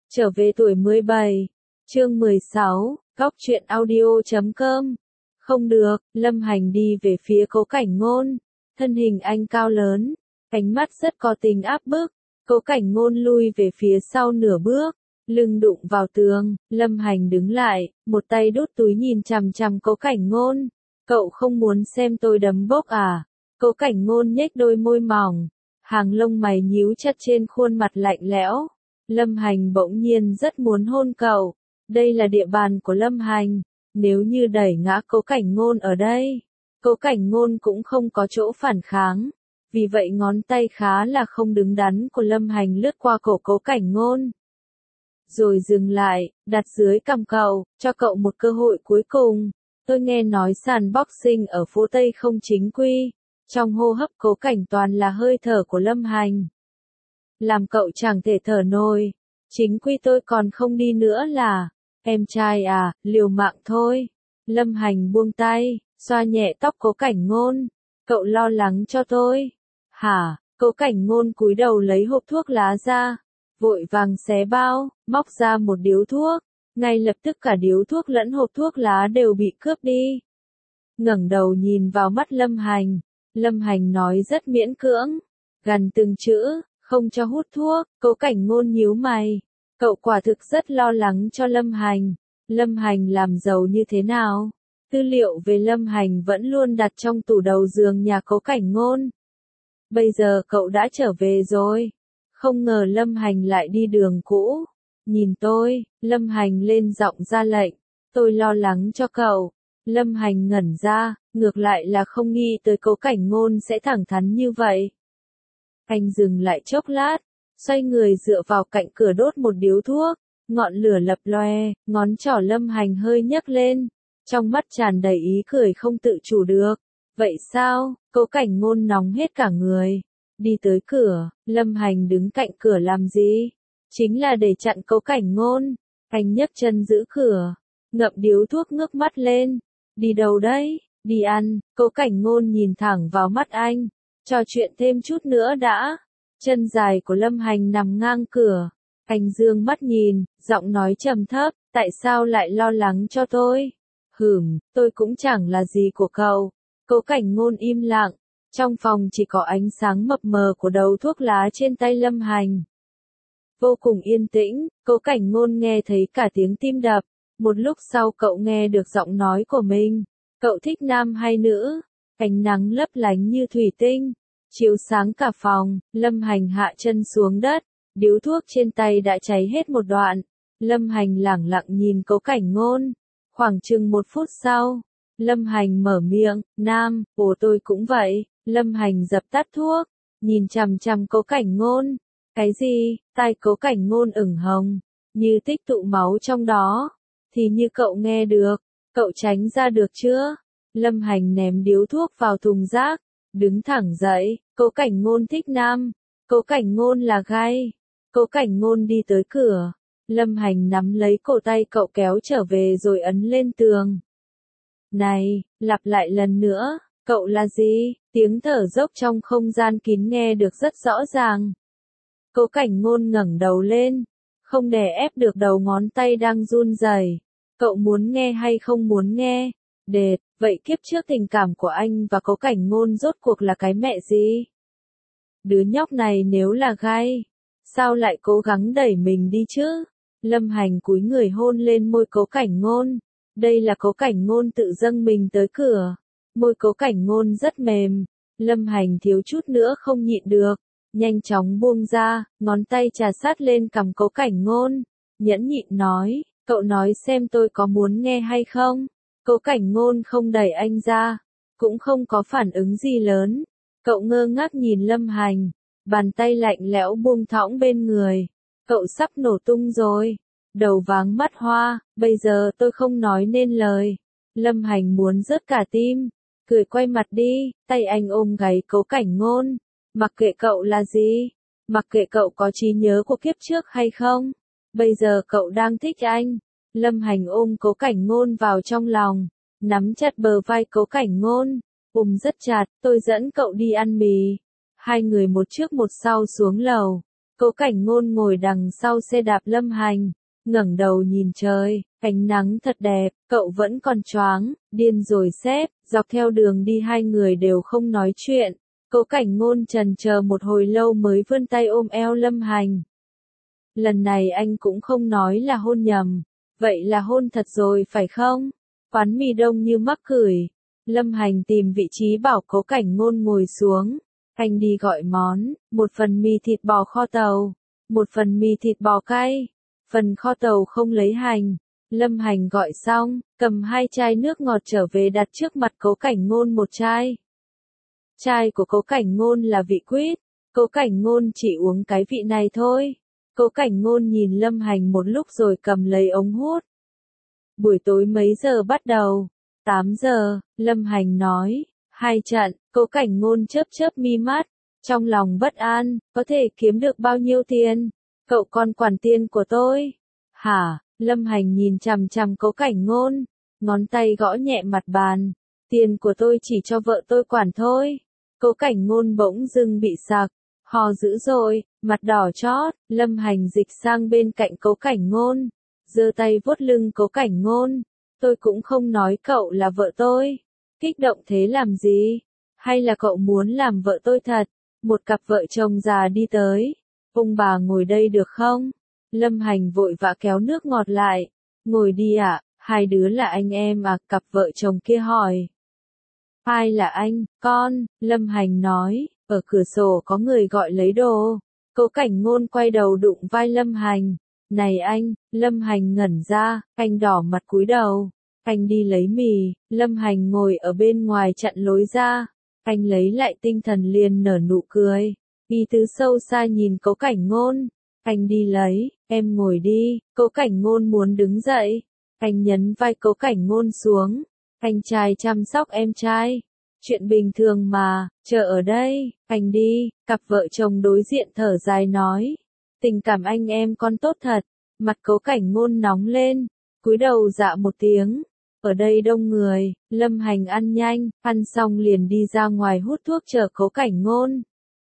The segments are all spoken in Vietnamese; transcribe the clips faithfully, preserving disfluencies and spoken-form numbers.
Trở về tuổi mười bảy, chương mười sáu, góc truyện audio chấm com. Không được, Lâm Hành đi về phía Cố Cảnh Ngôn, thân hình anh cao lớn, ánh mắt rất có tính áp bức. Cố Cảnh Ngôn lui về phía sau nửa bước, lưng đụng vào tường, Lâm Hành đứng lại, một tay đút túi nhìn chằm chằm Cố Cảnh Ngôn. Cậu không muốn xem tôi đấm bốc à? Cố Cảnh Ngôn nhếch đôi môi mỏng, hàng lông mày nhíu chặt trên khuôn mặt lạnh lẽo. Lâm Hành bỗng nhiên rất muốn hôn cậu, đây là địa bàn của Lâm Hành, nếu như đẩy ngã Cố Cảnh Ngôn ở đây, Cố Cảnh Ngôn cũng không có chỗ phản kháng, vì vậy ngón tay khá là không đứng đắn của Lâm Hành lướt qua cổ Cố Cảnh Ngôn. Rồi dừng lại, đặt dưới cằm cậu, cho cậu một cơ hội cuối cùng. Tôi nghe nói sàn boxing ở phố Tây không chính quy, trong hô hấp Cố Cảnh toàn là hơi thở của Lâm Hành. Làm cậu chẳng thể thở nổi, chính quy tôi còn không đi nữa là, em trai à, liều mạng thôi. Lâm Hành buông tay, xoa nhẹ tóc Cố Cảnh Ngôn, cậu lo lắng cho tôi. Hả? Cố Cảnh Ngôn cúi đầu lấy hộp thuốc lá ra, vội vàng xé bao, móc ra một điếu thuốc, ngay lập tức cả điếu thuốc lẫn hộp thuốc lá đều bị cướp đi. Ngẩng đầu nhìn vào mắt Lâm Hành, Lâm Hành nói rất miễn cưỡng, gần từng chữ, không cho hút thuốc. Cố Cảnh Ngôn nhíu mày, cậu quả thực rất lo lắng cho Lâm Hành. Lâm Hành làm giàu như thế nào? Tư liệu về Lâm Hành vẫn luôn đặt trong tủ đầu giường nhà Cố Cảnh Ngôn. Bây giờ cậu đã trở về rồi. Không ngờ Lâm Hành lại đi đường cũ. Nhìn tôi, Lâm Hành lên giọng ra lệnh, tôi lo lắng cho cậu. Lâm Hành ngẩn ra, ngược lại là không nghĩ tới Cố Cảnh Ngôn sẽ thẳng thắn như vậy. Anh dừng lại chốc lát, xoay người dựa vào cạnh cửa đốt một điếu thuốc, ngọn lửa lập loè, ngón trỏ Lâm Hành hơi nhấc lên, trong mắt tràn đầy ý cười không tự chủ được. Vậy sao? Cố Cảnh Ngôn nóng hết cả người, đi tới cửa. Lâm Hành đứng cạnh cửa làm gì? Chính là để chặn Cố Cảnh Ngôn. Anh nhấc chân giữ cửa, ngậm điếu thuốc ngước mắt lên. Đi đâu đấy? Đi ăn. Cố Cảnh Ngôn nhìn thẳng vào mắt anh, trò chuyện thêm chút nữa đã. Chân dài của Lâm Hành nằm ngang cửa, anh dương mắt nhìn, giọng nói trầm thấp, tại sao lại lo lắng cho tôi? Hửm, tôi cũng chẳng là gì của cậu. Cố Cảnh Ngôn im lặng, trong phòng chỉ có ánh sáng mập mờ của đầu thuốc lá trên tay Lâm Hành. Vô cùng yên tĩnh, Cố Cảnh Ngôn nghe thấy cả tiếng tim đập, một lúc sau cậu nghe được giọng nói của mình. Cậu thích nam hay nữ? Ánh nắng lấp lánh như thủy tinh, chiếu sáng cả phòng. Lâm Hành hạ chân xuống đất, điếu thuốc trên tay đã cháy hết một đoạn. Lâm Hành lẳng lặng nhìn Cố Cảnh Ngôn. Khoảng chừng một phút sau, Lâm Hành mở miệng, nam, ồ tôi cũng vậy. Lâm Hành dập tắt thuốc, nhìn chằm chằm Cố Cảnh Ngôn. Cái gì? Tai Cố Cảnh Ngôn ửng hồng, như tích tụ máu trong đó. Thì như cậu nghe được, cậu tránh ra được chưa? Lâm Hành ném điếu thuốc vào thùng rác, đứng thẳng dậy. Cố Cảnh Ngôn thích nam, Cố Cảnh Ngôn là gay. Cố Cảnh Ngôn đi tới cửa, Lâm Hành nắm lấy cổ tay cậu kéo trở về rồi ấn lên tường. Này, lặp lại lần nữa, cậu là gì? Tiếng thở dốc trong không gian kín nghe được rất rõ ràng. Cố Cảnh Ngôn ngẩng đầu lên, không đè ép được đầu ngón tay đang run rẩy. Cậu muốn nghe hay không muốn nghe? Đệt, vậy kiếp trước tình cảm của anh và Cố Cảnh Ngôn rốt cuộc là cái mẹ gì? Đứa nhóc này nếu là gay, sao lại cố gắng đẩy mình đi chứ? Lâm Hành cúi người hôn lên môi Cố Cảnh Ngôn. Đây là Cố Cảnh Ngôn tự dâng mình tới cửa. Môi Cố Cảnh Ngôn rất mềm. Lâm Hành thiếu chút nữa không nhịn được, nhanh chóng buông ra, ngón tay trà sát lên cằm Cố Cảnh Ngôn. Nhẫn nhịn nói, cậu nói xem tôi có muốn nghe hay không? Cố Cảnh Ngôn không đẩy anh ra, cũng không có phản ứng gì lớn. Cậu ngơ ngác nhìn Lâm Hành, bàn tay lạnh lẽo buông thõng bên người. Cậu sắp nổ tung rồi, đầu váng mắt hoa, bây giờ tôi không nói nên lời. Lâm Hành muốn rớt cả tim, cười quay mặt đi, tay anh ôm gáy Cố Cảnh Ngôn. Mặc kệ cậu là gì, mặc kệ cậu có trí nhớ của kiếp trước hay không, bây giờ cậu đang thích anh. Lâm Hành ôm Cố Cảnh Ngôn vào trong lòng, nắm chặt bờ vai Cố Cảnh Ngôn, ôm rất chặt, tôi dẫn cậu đi ăn mì. Hai người một trước một sau xuống lầu. Cố Cảnh Ngôn ngồi đằng sau xe đạp Lâm Hành, ngẩng đầu nhìn trời, ánh nắng thật đẹp, cậu vẫn còn choáng, điên rồi sếp, dọc theo đường đi hai người đều không nói chuyện. Cố Cảnh Ngôn trần chờ một hồi lâu mới vươn tay ôm eo Lâm Hành. Lần này anh cũng không nói là hôn nhầm, vậy là hôn thật rồi phải không? Quán mì đông như mắc cười. Lâm Hành tìm vị trí bảo Cố Cảnh Ngôn ngồi xuống. Anh đi gọi món, một phần mì thịt bò kho tàu, một phần mì thịt bò cay, phần kho tàu không lấy hành. Lâm Hành gọi xong, cầm hai chai nước ngọt trở về đặt trước mặt Cố Cảnh Ngôn một chai. Chai của Cố Cảnh Ngôn là vị quýt, Cố Cảnh Ngôn chỉ uống cái vị này thôi. Cố Cảnh Ngôn nhìn Lâm Hành một lúc rồi cầm lấy ống hút. Buổi tối mấy giờ bắt đầu? tám giờ, Lâm Hành nói. Hai trận, Cố Cảnh Ngôn chớp chớp mi mắt, trong lòng bất an, có thể kiếm được bao nhiêu tiền? Cậu còn quản tiền của tôi. Hả? Lâm Hành nhìn chằm chằm Cố Cảnh Ngôn, ngón tay gõ nhẹ mặt bàn. Tiền của tôi chỉ cho vợ tôi quản thôi. Cố Cảnh Ngôn bỗng dưng bị sặc, ho dữ dội, mặt đỏ chót. Lâm Hành dịch sang bên cạnh Cố Cảnh Ngôn, giơ tay vuốt lưng Cố Cảnh Ngôn. Tôi cũng không nói cậu là vợ tôi. Kích động thế làm gì? Hay là cậu muốn làm vợ tôi thật? Một cặp vợ chồng già đi tới. Ông bà ngồi đây được không? Lâm Hành vội vã kéo nước ngọt lại. Ngồi đi ạ, à? Hai đứa là anh em à? Cặp vợ chồng kia hỏi. Ai là anh, con? Lâm Hành nói, ở cửa sổ có người gọi lấy đồ. Cố Cảnh Ngôn quay đầu đụng vai Lâm Hành. Này anh, Lâm Hành ngẩn ra, anh đỏ mặt cúi đầu. Anh đi lấy mì, Lâm Hành ngồi ở bên ngoài chặn lối ra. Anh lấy lại tinh thần liền nở nụ cười. Ý tứ sâu xa nhìn Cố Cảnh Ngôn. Anh đi lấy, em ngồi đi. Cố Cảnh Ngôn muốn đứng dậy. Anh nhấn vai Cố Cảnh Ngôn xuống. Anh trai chăm sóc em trai. Chuyện bình thường mà, chờ ở đây, anh đi. Cặp vợ chồng đối diện thở dài nói. Tình cảm anh em con tốt thật. Mặt Cố Cảnh Ngôn nóng lên, cúi đầu dạ một tiếng. Ở đây đông người, Lâm Hành ăn nhanh, ăn xong liền đi ra ngoài hút thuốc chờ Cố Cảnh Ngôn.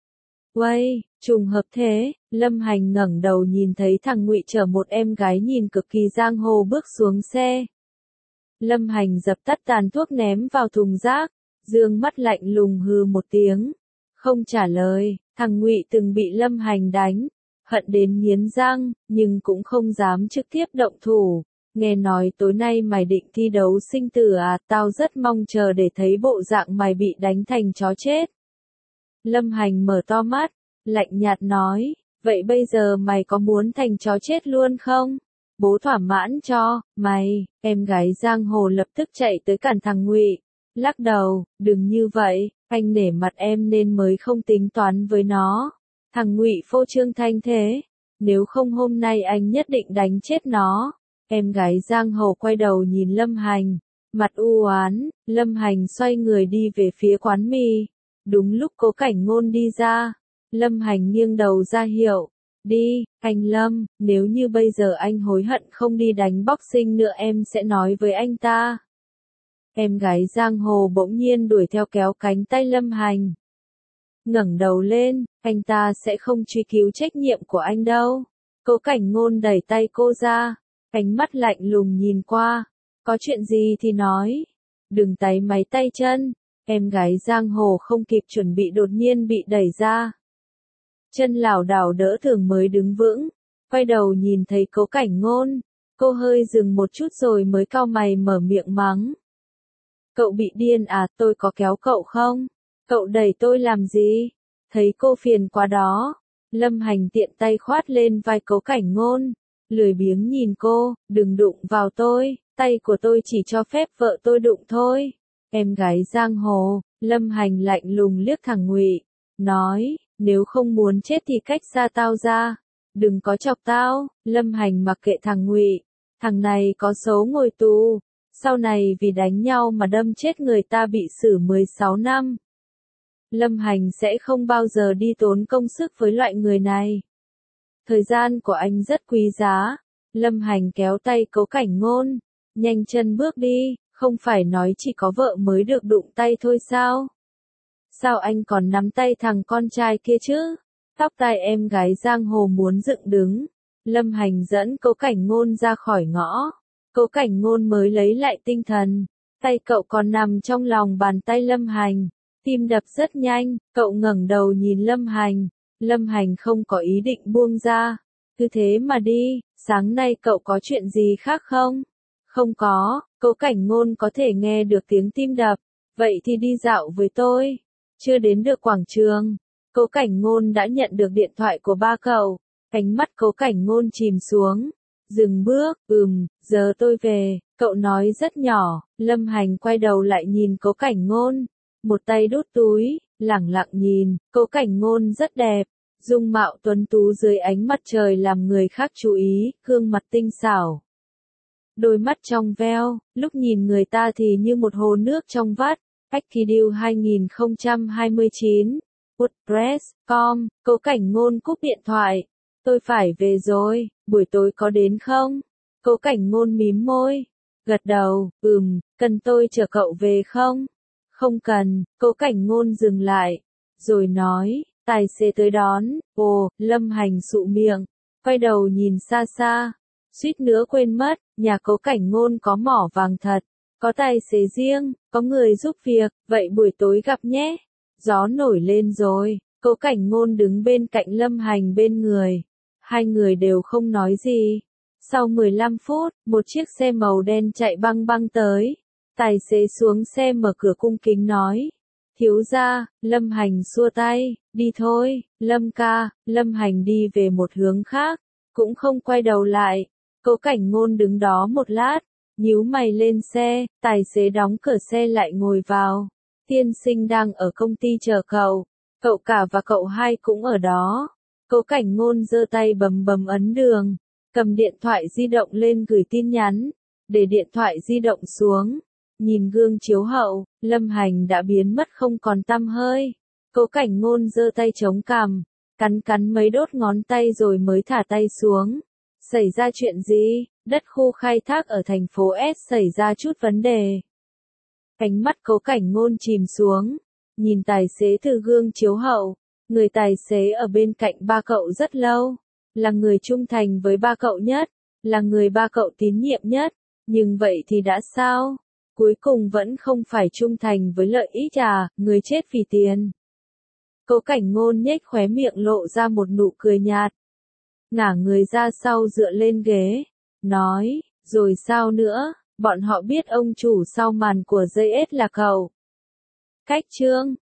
Uây, trùng hợp thế, Lâm Hành ngẩng đầu nhìn thấy thằng Ngụy chở một em gái nhìn cực kỳ giang hồ bước xuống xe. Lâm Hành dập tắt tàn thuốc ném vào thùng rác, dương mắt lạnh lùng hừ một tiếng, không trả lời. Thằng Ngụy từng bị Lâm Hành đánh, hận đến nghiến răng, nhưng cũng không dám trực tiếp động thủ. Nghe nói tối nay mày định thi đấu sinh tử à, tao rất mong chờ để thấy bộ dạng mày bị đánh thành chó chết. Lâm Hành mở to mắt, lạnh nhạt nói, vậy bây giờ mày có muốn thành chó chết luôn không? Bố thỏa mãn cho, mày. Em gái giang hồ lập tức chạy tới cản thằng Ngụy, lắc đầu, đừng như vậy, anh nể mặt em nên mới không tính toán với nó. Thằng Ngụy phô trương thanh thế, nếu không hôm nay anh nhất định đánh chết nó. Em gái giang hồ quay đầu nhìn Lâm Hành, mặt u oán. Lâm Hành xoay người đi về phía quán mì. Đúng lúc Cố Cảnh Ngôn đi ra, Lâm Hành nghiêng đầu ra hiệu, đi, anh Lâm, nếu như bây giờ anh hối hận không đi đánh boxing nữa em sẽ nói với anh ta. Em gái giang hồ bỗng nhiên đuổi theo kéo cánh tay Lâm Hành. Ngẩng đầu lên, anh ta sẽ không truy cứu trách nhiệm của anh đâu. Cố Cảnh Ngôn đẩy tay cô ra, ánh mắt lạnh lùng nhìn qua. Có chuyện gì thì nói, đừng táy máy tay chân. Em gái giang hồ không kịp chuẩn bị đột nhiên bị đẩy ra. Chân lảo đảo đỡ thường mới đứng vững, quay đầu nhìn thấy Cố Cảnh Ngôn. Cô hơi dừng một chút rồi mới cau mày mở miệng mắng. Cậu bị điên à, tôi có kéo cậu không? Cậu đẩy tôi làm gì? Thấy cô phiền quá đó. Lâm Hành tiện tay khoát lên vai Cố Cảnh Ngôn, lười biếng nhìn cô, đừng đụng vào tôi, tay của tôi chỉ cho phép vợ tôi đụng thôi. Em gái giang hồ, Lâm Hành lạnh lùng liếc thằng Ngụy, nói, nếu không muốn chết thì cách xa tao ra, đừng có chọc tao. Lâm Hành mặc kệ thằng Ngụy, thằng này có số ngồi tù, sau này vì đánh nhau mà đâm chết người ta bị xử mười sáu năm. Lâm Hành sẽ không bao giờ đi tốn công sức với loại người này. Thời gian của anh rất quý giá. Lâm Hành kéo tay Cố Cảnh Ngôn, nhanh chân bước đi, không phải nói chỉ có vợ mới được đụng tay thôi sao? Sao anh còn nắm tay thằng con trai kia chứ? Tóc tai em gái giang hồ muốn dựng đứng. Lâm Hành dẫn Cố Cảnh Ngôn ra khỏi ngõ. Cố Cảnh Ngôn mới lấy lại tinh thần. Tay cậu còn nằm trong lòng bàn tay Lâm Hành. Tim đập rất nhanh, cậu ngẩng đầu nhìn Lâm Hành. Lâm Hành không có ý định buông ra. Cứ thế mà đi, sáng nay cậu có chuyện gì khác không? Không có, Cố Cảnh Ngôn có thể nghe được tiếng tim đập. Vậy thì đi dạo với tôi. Chưa đến được quảng trường, Cố Cảnh Ngôn đã nhận được điện thoại của ba cậu. Ánh mắt Cố Cảnh Ngôn chìm xuống. Dừng bước, ừm, giờ tôi về, cậu nói rất nhỏ. Lâm Hành quay đầu lại nhìn Cố Cảnh Ngôn. Một tay đút túi, lẳng lặng nhìn. Cố Cảnh Ngôn rất đẹp. Dung mạo tuấn tú dưới ánh mặt trời làm người khác chú ý, gương mặt tinh xảo. Đôi mắt trong veo, lúc nhìn người ta thì như một hồ nước trong vắt. Akideal hai không hai chín, WordPress chấm com, Cố Cảnh Ngôn cúp điện thoại. Tôi phải về rồi, buổi tối có đến không? Cố Cảnh Ngôn mím môi, gật đầu, ừm, cần tôi chở cậu về không? Không cần, Cố Cảnh Ngôn dừng lại, rồi nói, tài xế tới đón. Ồ, Lâm Hành sụ miệng, quay đầu nhìn xa xa, suýt nữa quên mất, nhà Cố Cảnh Ngôn có mỏ vàng thật. Có tài xế riêng, có người giúp việc, vậy buổi tối gặp nhé. Gió nổi lên rồi, Cố Cảnh Ngôn đứng bên cạnh Lâm Hành bên người. Hai người đều không nói gì. Sau mười lăm phút, một chiếc xe màu đen chạy băng băng tới. Tài xế xuống xe mở cửa cung kính nói. Thiếu gia, Lâm Hành xua tay, đi thôi, Lâm ca. Lâm Hành đi về một hướng khác, cũng không quay đầu lại. Cố Cảnh Ngôn đứng đó một lát. Nhíu mày lên xe, tài xế đóng cửa xe lại ngồi vào. Tiên sinh đang ở công ty chờ cậu. Cậu cả và cậu hai cũng ở đó. Cố Cảnh Ngôn giơ tay bấm bấm ấn đường. Cầm điện thoại di động lên gửi tin nhắn. Để điện thoại di động xuống. Nhìn gương chiếu hậu, Lâm Hành đã biến mất không còn tăm hơi. Cố Cảnh Ngôn giơ tay chống cằm. Cắn cắn mấy đốt ngón tay rồi mới thả tay xuống. Xảy ra chuyện gì? Đất khu khai thác ở thành phố S xảy ra chút vấn đề. Ánh mắt Cố Cảnh Ngôn chìm xuống. Nhìn tài xế từ gương chiếu hậu. Người tài xế ở bên cạnh ba cậu rất lâu. Là người trung thành với ba cậu nhất. Là người ba cậu tín nhiệm nhất. Nhưng vậy thì đã sao? Cuối cùng vẫn không phải trung thành với lợi ích à, người chết vì tiền. Cố Cảnh Ngôn nhếch khóe miệng lộ ra một nụ cười nhạt. Ngả người ra sau dựa lên ghế. Nói, rồi sao nữa, bọn họ biết ông chủ sau màn của giê ét là cậu. Cách chương